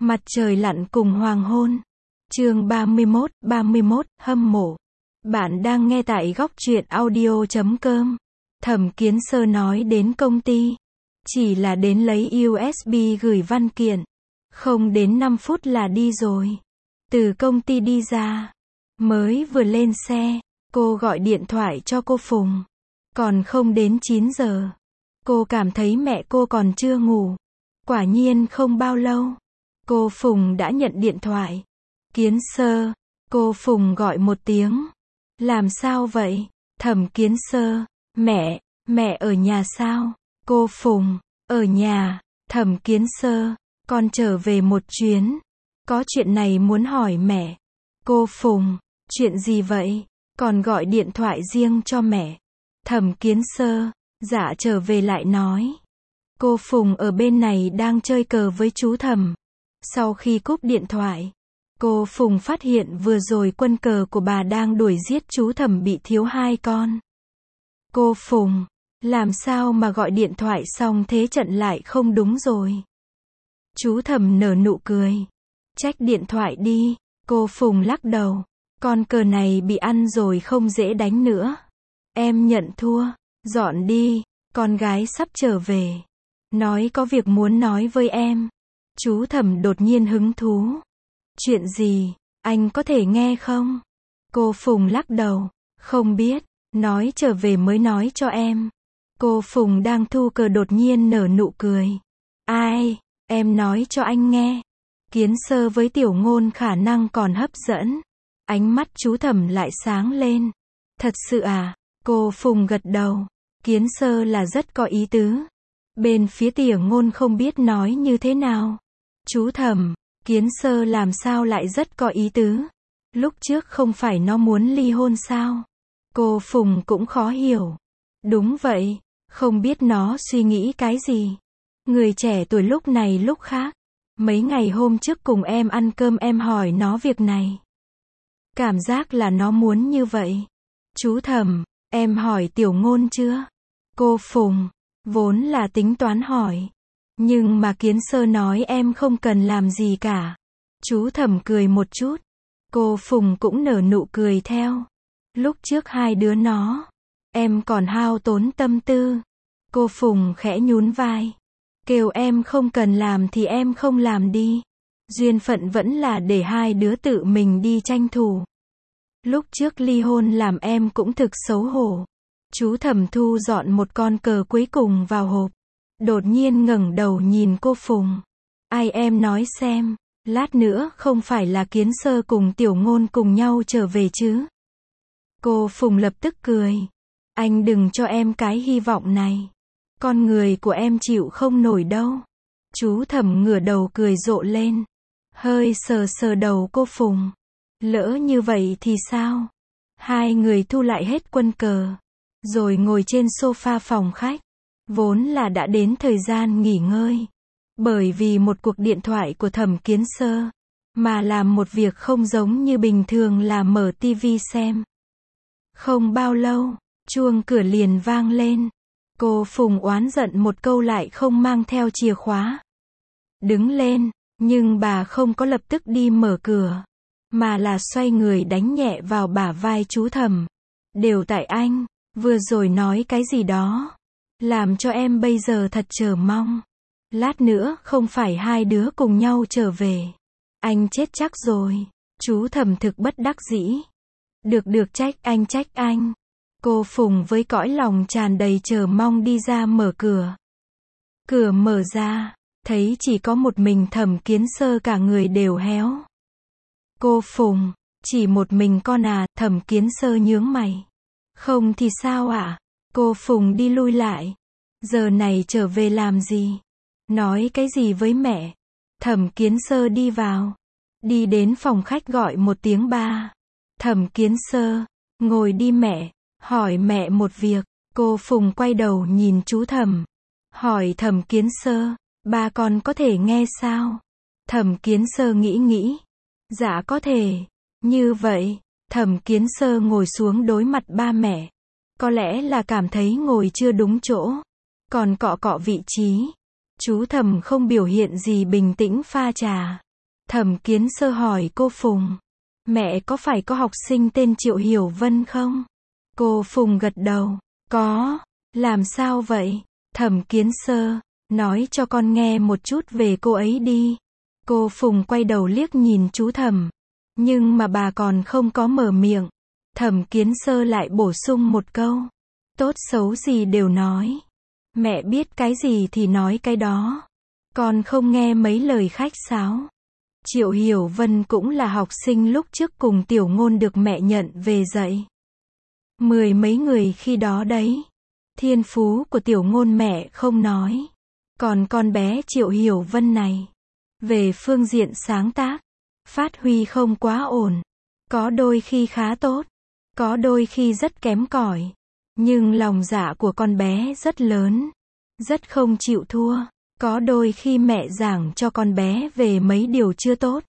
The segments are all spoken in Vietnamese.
Mặt trời lặn cùng hoàng hôn. Chương 31, hâm mộ. Bạn đang nghe tại góc truyện audio.com. Thẩm Kiến Sơ nói đến công ty. Chỉ là đến lấy USB gửi văn kiện. Không đến 5 phút là đi rồi. Từ công ty đi ra. Mới vừa lên xe, cô gọi điện thoại cho cô Phùng. Còn không đến 9 giờ. Cô cảm thấy mẹ cô còn chưa ngủ. Quả nhiên không bao lâu. Cô Phùng đã nhận điện thoại. Kiến Sơ. Cô Phùng gọi một tiếng. Làm sao vậy? Thẩm Kiến Sơ. Mẹ ở nhà sao? Cô Phùng. Ở nhà. Thẩm Kiến Sơ. Con trở về một chuyến. Có chuyện này muốn hỏi mẹ. Cô Phùng. Chuyện gì vậy? Còn gọi điện thoại riêng cho mẹ. Thẩm Kiến Sơ. Dạ trở về lại nói. Cô Phùng ở bên này đang chơi cờ với chú Thẩm. Sau khi cúp điện thoại, cô Phùng phát hiện vừa rồi quân cờ của bà đang đuổi giết chú Thẩm bị thiếu 2 con. Cô Phùng, làm sao mà gọi điện thoại xong thế trận lại không đúng rồi. Chú Thẩm nở nụ cười. Trách điện thoại đi. Cô Phùng lắc đầu. Con cờ này bị ăn rồi không dễ đánh nữa. Em nhận thua. Dọn đi. Con gái sắp trở về. Nói có việc muốn nói với em. Chú Thẩm đột nhiên hứng thú. Chuyện gì? Anh có thể nghe không? Cô Phùng lắc đầu. Không biết. Nói trở về mới nói cho em. Cô Phùng đang thu cờ đột nhiên nở nụ cười. Ai? Em nói cho anh nghe. Kiến Sơ với Tiểu Ngôn khả năng còn hấp dẫn. Ánh mắt chú Thẩm lại sáng lên. Thật sự à? Cô Phùng gật đầu. Kiến Sơ là rất có ý tứ. Bên phía Tiểu Ngôn không biết nói như thế nào. Chú Thẩm, Kiến Sơ làm sao lại rất có ý tứ? Lúc trước không phải nó muốn ly hôn sao? Cô Phùng cũng khó hiểu. Đúng vậy, không biết nó suy nghĩ cái gì. Người trẻ tuổi lúc này lúc khác. Mấy ngày hôm trước cùng em ăn cơm em hỏi nó việc này. Cảm giác là nó muốn như vậy. Chú Thẩm, em hỏi Tiểu Ngôn chưa? Cô Phùng, vốn là tính toán hỏi. Nhưng mà Kiến Sơ nói em không cần làm gì cả. Chú Thẩm cười một chút. Cô Phùng cũng nở nụ cười theo. Lúc trước hai đứa nó, em còn hao tốn tâm tư. Cô Phùng khẽ nhún vai. Kêu em không cần làm thì em không làm đi. Duyên phận vẫn là để hai đứa tự mình đi tranh thủ. Lúc trước ly hôn làm em cũng thực xấu hổ. Chú Thẩm thu dọn một con cờ cuối cùng vào hộp. Đột nhiên ngẩng đầu nhìn cô Phùng. Ai em nói xem, lát nữa không phải là Kiến Sơ cùng Tiểu Ngôn cùng nhau trở về chứ? Cô Phùng lập tức cười. Anh đừng cho em cái hy vọng này. Con người của em chịu không nổi đâu. Chú Thẩm ngửa đầu cười rộ lên. Hơi sờ sờ đầu cô Phùng. Lỡ như vậy thì sao? Hai người thu lại hết quân cờ. Rồi ngồi trên sofa phòng khách. Vốn là đã đến thời gian nghỉ ngơi. Bởi vì một cuộc điện thoại của Thẩm Kiến Sơ. Mà làm một việc không giống như bình thường là mở tivi xem. Không bao lâu, chuông cửa liền vang lên. Cô Phùng oán giận một câu lại không mang theo chìa khóa. Đứng lên, nhưng bà không có lập tức đi mở cửa. Mà là xoay người đánh nhẹ vào bả vai chú Thẩm. Đều tại anh, vừa rồi nói cái gì đó. Làm cho em bây giờ thật chờ mong. Lát nữa không phải hai đứa cùng nhau trở về. Anh chết chắc rồi. Chú Thẩm thực bất đắc dĩ. Được trách anh. Cô Phùng với cõi lòng tràn đầy chờ mong đi ra mở cửa. Cửa mở ra, thấy chỉ có một mình Thẩm Kiến Sơ cả người đều héo. Cô Phùng, chỉ một mình con à? Thẩm Kiến Sơ nhướng mày. Không thì sao ạ? Cô Phùng đi lui lại. Giờ này trở về làm gì? Nói cái gì với mẹ? Thẩm Kiến Sơ đi vào. Đi đến phòng khách gọi một tiếng ba. Thẩm Kiến Sơ, ngồi đi mẹ. Hỏi mẹ một việc. Cô Phùng quay đầu nhìn chú Thẩm. Hỏi Thẩm Kiến Sơ, ba con có thể nghe sao? Thẩm Kiến Sơ nghĩ. Dạ có thể. Như vậy, Thẩm Kiến Sơ ngồi xuống đối mặt ba mẹ. Có lẽ là cảm thấy ngồi chưa đúng chỗ. Còn cọ vị trí. Chú Thẩm không biểu hiện gì bình tĩnh pha trà. Thẩm Kiến Sơ hỏi cô Phùng. Mẹ có phải có học sinh tên Triệu Hiểu Vân không? Cô Phùng gật đầu. Có. Làm sao vậy? Thẩm Kiến Sơ. Nói cho con nghe một chút về cô ấy đi. Cô Phùng quay đầu liếc nhìn chú Thẩm. Nhưng mà bà còn không có mở miệng. Thẩm Kiến Sơ lại bổ sung một câu. Tốt xấu gì đều nói. Mẹ biết cái gì thì nói cái đó. Con không nghe mấy lời khách sáo. Triệu Hiểu Vân cũng là học sinh lúc trước cùng Tiểu Ngôn được mẹ nhận về dạy. 10 mấy người khi đó đấy. Thiên phú của Tiểu Ngôn mẹ không nói. Còn con bé Triệu Hiểu Vân này, về phương diện sáng tác, phát huy không quá ổn. Có đôi khi khá tốt, có đôi khi rất kém cỏi. Nhưng lòng dạ của con bé rất lớn, rất không chịu thua. Có đôi khi mẹ giảng cho con bé về mấy điều chưa tốt,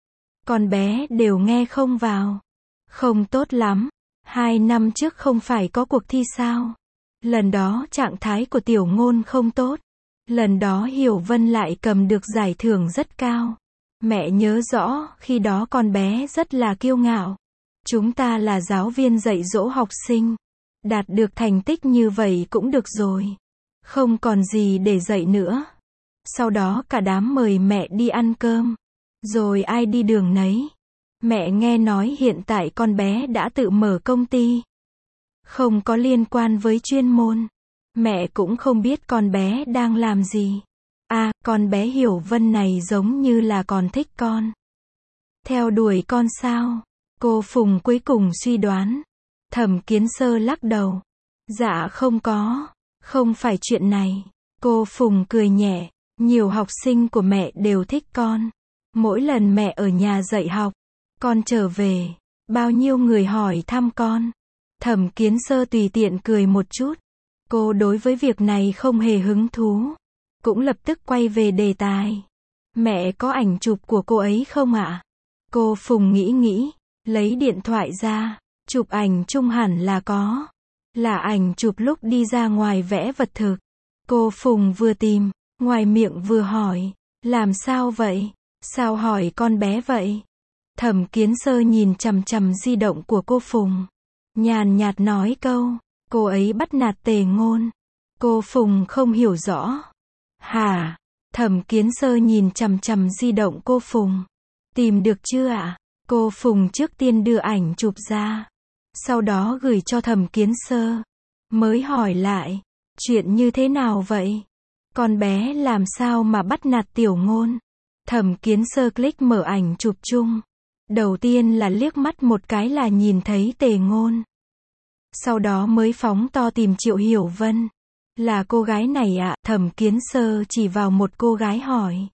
con bé đều nghe không vào. Không tốt lắm. 2 năm trước không phải có cuộc thi sao? Lần đó trạng thái của Tiểu Ngôn không tốt. Lần đó Hiểu Vân lại cầm được giải thưởng rất cao. Mẹ nhớ rõ, khi đó con bé rất là kiêu ngạo. Chúng ta là giáo viên dạy dỗ học sinh. Đạt được thành tích như vậy cũng được rồi. Không còn gì để dạy nữa. Sau đó cả đám mời mẹ đi ăn cơm. Rồi ai đi đường nấy. Mẹ nghe nói hiện tại con bé đã tự mở công ty. Không có liên quan với chuyên môn. Mẹ cũng không biết con bé đang làm gì. À, con bé Hiểu Vân này giống như là còn thích con. Theo đuổi con sao? Cô Phùng cuối cùng suy đoán. Thẩm Kiến Sơ lắc đầu. Dạ không có. Không phải chuyện này. Cô Phùng cười nhẹ. Nhiều học sinh của mẹ đều thích con. Mỗi lần mẹ ở nhà dạy học, con trở về, bao nhiêu người hỏi thăm con. Thẩm Kiến Sơ tùy tiện cười một chút. Cô đối với việc này không hề hứng thú. Cũng lập tức quay về đề tài. Mẹ có ảnh chụp của cô ấy không ạ? Cô Phùng nghĩ, lấy điện thoại ra, chụp ảnh chung hẳn là có. Là ảnh chụp lúc đi ra ngoài vẽ vật thực. Cô Phùng vừa tìm, ngoài miệng vừa hỏi. Làm sao vậy? Sao hỏi con bé vậy? Thẩm Kiến Sơ nhìn chằm chằm di động của cô Phùng. Nhàn nhạt nói câu. Cô ấy bắt nạt Tề Ngôn. Cô Phùng không hiểu rõ. Hả? Thẩm Kiến Sơ nhìn chằm chằm di động cô Phùng. Tìm được chưa ạ? Cô Phùng trước tiên đưa ảnh chụp ra. Sau đó gửi cho Thẩm Kiến Sơ. Mới hỏi lại. Chuyện như thế nào vậy? Con bé làm sao mà bắt nạt Tiểu Ngôn? Thẩm Kiến Sơ click mở ảnh chụp chung. Đầu tiên là liếc mắt một cái là nhìn thấy Tề Ngôn. Sau đó mới phóng to tìm Triệu Hiểu Vân. Là cô gái này ạ? Thẩm Kiến Sơ chỉ vào một cô gái hỏi.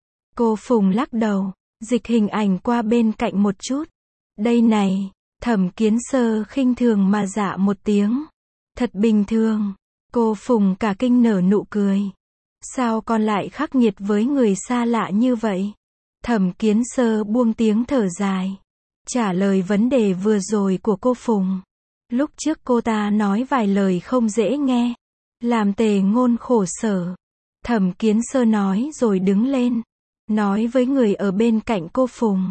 Cô Phùng lắc đầu, dịch hình ảnh qua bên cạnh một chút. Đây này. Thẩm Kiến Sơ khinh thường mà dạ một tiếng. Thật bình thường. Cô Phùng cả kinh nở nụ cười. Sao con lại khắc nghiệt với người xa lạ như vậy? Thẩm Kiến Sơ buông tiếng thở dài. Trả lời vấn đề vừa rồi của cô Phùng. Lúc trước cô ta nói vài lời không dễ nghe. Làm Tề Ngôn khổ sở. Thẩm Kiến Sơ nói rồi đứng lên. Nói với người ở bên cạnh cô Phùng.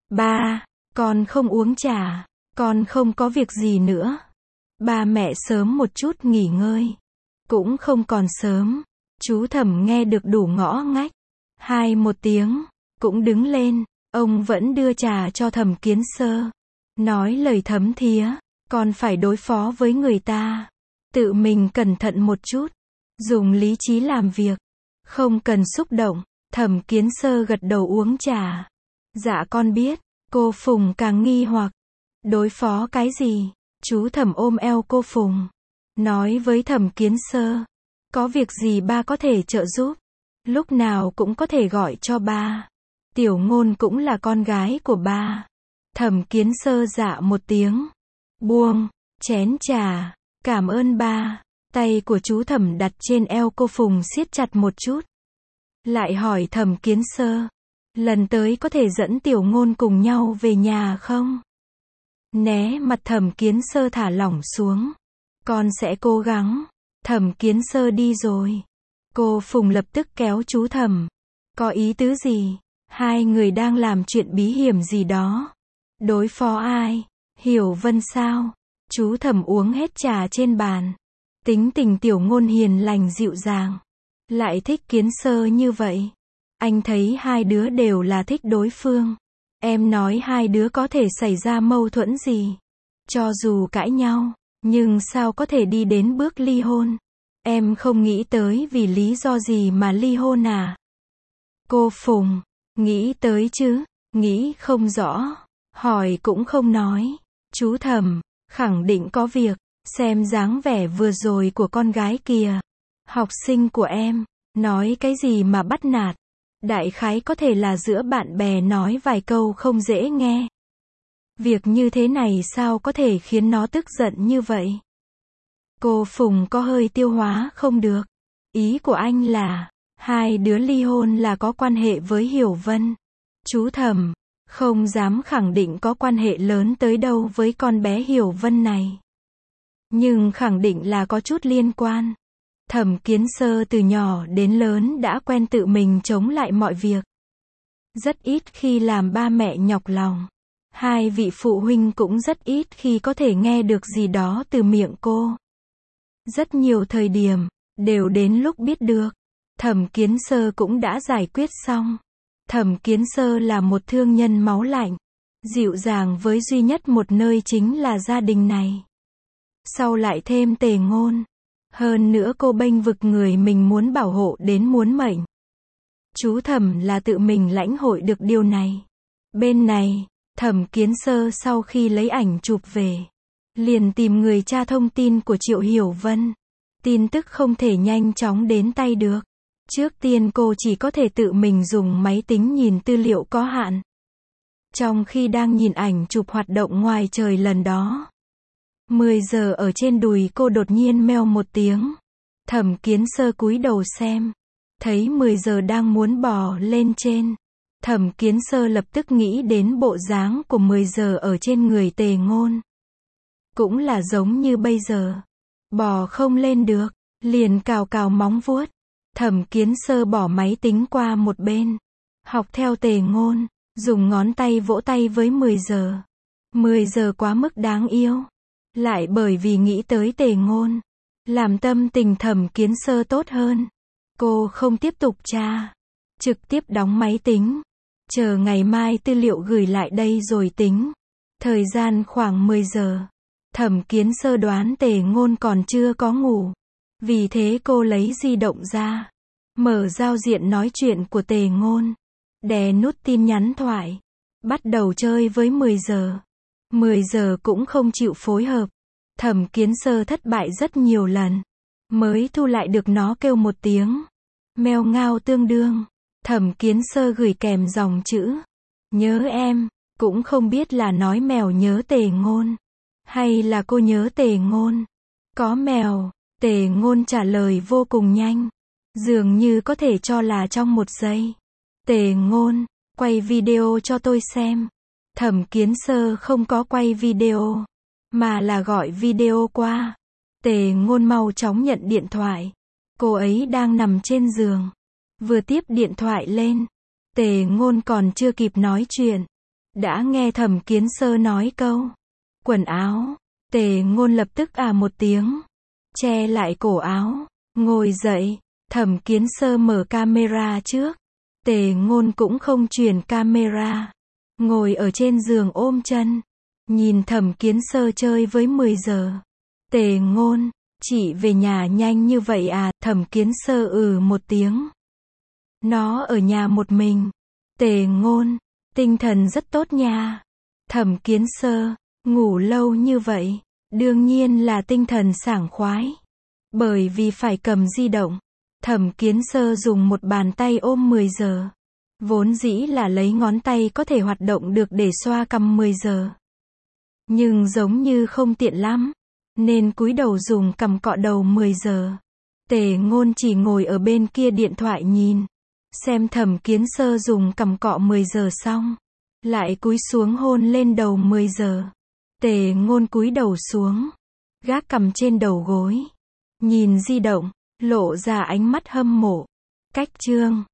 Ba, con không uống trà. Con không có việc gì nữa. Ba mẹ sớm một chút nghỉ ngơi. Cũng không còn sớm. Chú Thẩm nghe được đủ ngõ ngách. Hai một tiếng. Cũng đứng lên. Ông vẫn đưa trà cho Thẩm Kiến Sơ. Nói lời thấm thía. Con phải đối phó với người ta. Tự mình cẩn thận một chút. Dùng lý trí làm việc. Không cần xúc động. Thẩm Kiến Sơ gật đầu uống trà. Dạ con biết. Cô Phùng càng nghi hoặc. Đối phó cái gì? Chú Thẩm ôm eo cô Phùng. Nói với Thẩm Kiến Sơ. Có việc gì ba có thể trợ giúp. Lúc nào cũng có thể gọi cho ba. Tiểu Ngôn cũng là con gái của ba. Thẩm Kiến Sơ dạ một tiếng. Buông chén trà. Cảm ơn ba. Tay của chú Thẩm đặt trên eo cô Phùng siết chặt một chút. Lại hỏi Thẩm Kiến Sơ. Lần tới có thể dẫn Tiểu Ngôn cùng nhau về nhà không? Né mặt Thẩm Kiến Sơ thả lỏng xuống. Con sẽ cố gắng. Thẩm Kiến Sơ đi rồi. Cô Phùng lập tức kéo chú Thẩm. Có ý tứ gì? Hai người đang làm chuyện bí hiểm gì đó. Đối phó ai? Hiểu Vân sao? Chú Thẩm uống hết trà trên bàn. Tính tình Tiểu Ngôn hiền lành dịu dàng. Lại thích Kiến Sơ như vậy. Anh thấy hai đứa đều là thích đối phương. Em nói hai đứa có thể xảy ra mâu thuẫn gì? Cho dù cãi nhau, nhưng sao có thể đi đến bước ly hôn? Em không nghĩ tới vì lý do gì mà ly hôn à? Cô Phùng, nghĩ tới chứ, nghĩ không rõ, hỏi cũng không nói. Chú Thẩm, khẳng định có việc, xem dáng vẻ vừa rồi của con gái kìa. Học sinh của em, nói cái gì mà bắt nạt? Đại khái có thể là giữa bạn bè nói vài câu không dễ nghe. Việc như thế này sao có thể khiến nó tức giận như vậy? Cô Phùng có hơi tiêu hóa không được. Ý của anh là, hai đứa ly hôn là có quan hệ với Hiểu Vân. Chú Thẩm, không dám khẳng định có quan hệ lớn tới đâu với con bé Hiểu Vân này. Nhưng khẳng định là có chút liên quan. Thẩm Kiến Sơ từ nhỏ đến lớn đã quen tự mình chống lại mọi việc. Rất ít khi làm ba mẹ nhọc lòng. Hai vị phụ huynh cũng rất ít khi có thể nghe được gì đó từ miệng cô. Rất nhiều thời điểm, đều đến lúc biết được. Thẩm Kiến Sơ cũng đã giải quyết xong. Thẩm Kiến Sơ là một thương nhân máu lạnh. Dịu dàng với duy nhất một nơi chính là gia đình này. Sau lại thêm Tề Ngôn. Hơn nữa cô bênh vực người mình muốn bảo hộ đến muốn mệnh. Chú Thẩm là tự mình lãnh hội được điều này. Bên này, Thẩm Kiến Sơ sau khi lấy ảnh chụp về, liền tìm người tra thông tin của Triệu Hiểu Vân. Tin tức không thể nhanh chóng đến tay được. Trước tiên cô chỉ có thể tự mình dùng máy tính nhìn tư liệu có hạn. Trong khi đang nhìn ảnh chụp hoạt động ngoài trời lần đó, 10 giờ ở trên đùi cô đột nhiên meo một tiếng. Thẩm Kiến Sơ cúi đầu xem, thấy 10 giờ đang muốn bò lên trên. Thẩm Kiến Sơ lập tức nghĩ đến bộ dáng của 10 giờ ở trên người Tề Ngôn. Cũng là giống như bây giờ. Bò không lên được, liền cào cào móng vuốt. Thẩm Kiến Sơ bỏ máy tính qua một bên. Học theo Tề Ngôn, dùng ngón tay vỗ tay với 10 giờ. 10 giờ quá mức đáng yêu. Lại bởi vì nghĩ tới Tề Ngôn, làm tâm tình Thẩm Kiến Sơ tốt hơn. Cô không tiếp tục tra, trực tiếp đóng máy tính. Chờ ngày mai tư liệu gửi lại đây rồi tính. Thời gian khoảng 10 giờ. Thẩm Kiến Sơ đoán Tề Ngôn còn chưa có ngủ. Vì thế cô lấy di động ra. Mở giao diện nói chuyện của Tề Ngôn. Đè nút tin nhắn thoại. Bắt đầu chơi với 10 giờ. 10 giờ cũng không chịu phối hợp. Thẩm Kiến Sơ thất bại rất nhiều lần. Mới thu lại được nó kêu một tiếng. Meo ngao tương đương. Thẩm Kiến Sơ gửi kèm dòng chữ. Nhớ em. Cũng không biết là nói mèo nhớ Tề Ngôn. Hay là cô nhớ Tề Ngôn. Có mèo. Tề Ngôn trả lời vô cùng nhanh. Dường như có thể cho là trong một giây. Tề Ngôn, quay video cho tôi xem. Thẩm Kiến Sơ không có quay video, mà là gọi video qua. Tề Ngôn mau chóng nhận điện thoại. Cô ấy đang nằm trên giường. Vừa tiếp điện thoại lên. Tề Ngôn còn chưa kịp nói chuyện. Đã nghe Thẩm Kiến Sơ nói câu. Quần áo. Tề Ngôn lập tức một tiếng. Che lại cổ áo. Ngồi dậy. Thẩm Kiến Sơ mở camera trước. Tề Ngôn cũng không chuyển camera. Ngồi ở trên giường ôm chân. Nhìn Thẩm Kiến Sơ chơi với 10 giờ. Tề Ngôn, chị về nhà nhanh như vậy à? Thẩm Kiến Sơ một tiếng. Nó ở nhà một mình. Tề Ngôn, tinh thần rất tốt nha. Thẩm Kiến Sơ, ngủ lâu như vậy, đương nhiên là tinh thần sảng khoái. Bởi vì phải cầm di động. Thẩm Kiến Sơ dùng một bàn tay ôm 10 giờ. Vốn dĩ là lấy ngón tay có thể hoạt động được để xoa cằm 10 giờ. Nhưng giống như không tiện lắm. Nên cúi đầu dùng cằm cọ đầu 10 giờ. Tề Ngôn chỉ ngồi ở bên kia điện thoại nhìn. Xem Thẩm Kiến Sơ dùng cằm cọ 10 giờ xong. Lại cúi xuống hôn lên đầu 10 giờ. Tề Ngôn cúi đầu xuống. Gác cằm trên đầu gối. Nhìn di động. Lộ ra ánh mắt hâm mộ. Cách chương